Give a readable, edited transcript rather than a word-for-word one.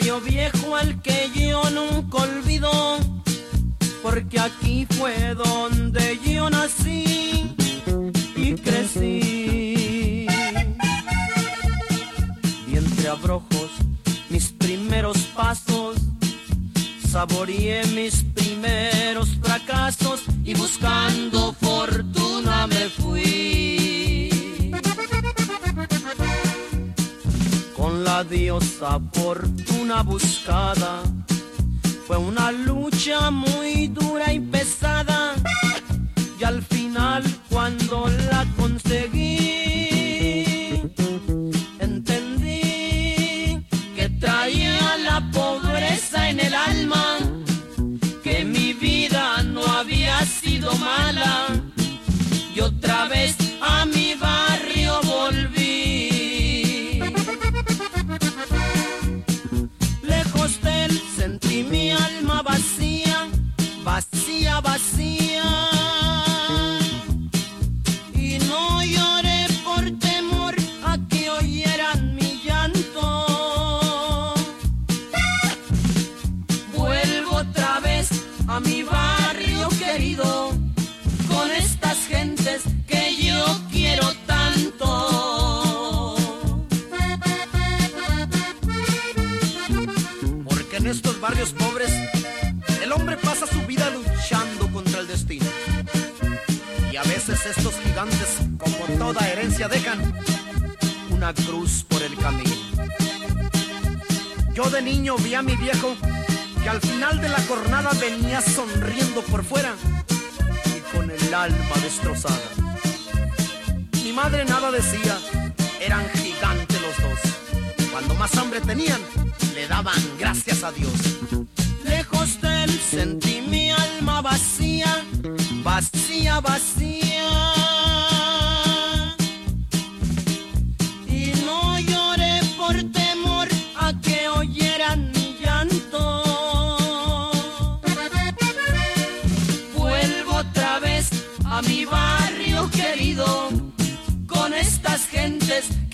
barrio viejo al que yo nunca olvido, porque aquí fue donde yo nací y crecí. Y entre abrojos mis primeros pasos, saboreé mis primeros fracasos y buscando fortuna me fui. Con la diosa fortuna buscada, fue una lucha muy dura y pesada, y al final cuando la conseguí, entendí que traía la pobreza en el alma, que mi vida no había sido mala, y otra vez a mi barrio volví. Lejos de él sentí mi alma vacía, vacía, vacía, y no lloré por temor a que oyeran mi llanto. Vuelvo otra vez a mi barrio querido, con estas gentes que yo quiero tanto. Porque en estos barrios pobres el hombre pasa su vida luchando contra el destino, y a veces estos gigantes, como toda herencia, dejan una cruz por el camino. Yo de niño vi a mi viejo que al final de la jornada venía sonriendo por fuera y con el alma destrozada. Mi madre nada decía, eran gigantes los dos. Cuando más hambre tenían, le daban gracias a Dios. Lejos de él sentí mi alma vacía, vacía, vacía, y no lloré por temor a que oyeran mi llanto. Vuelvo otra vez a mi barrio querido, con estas gentes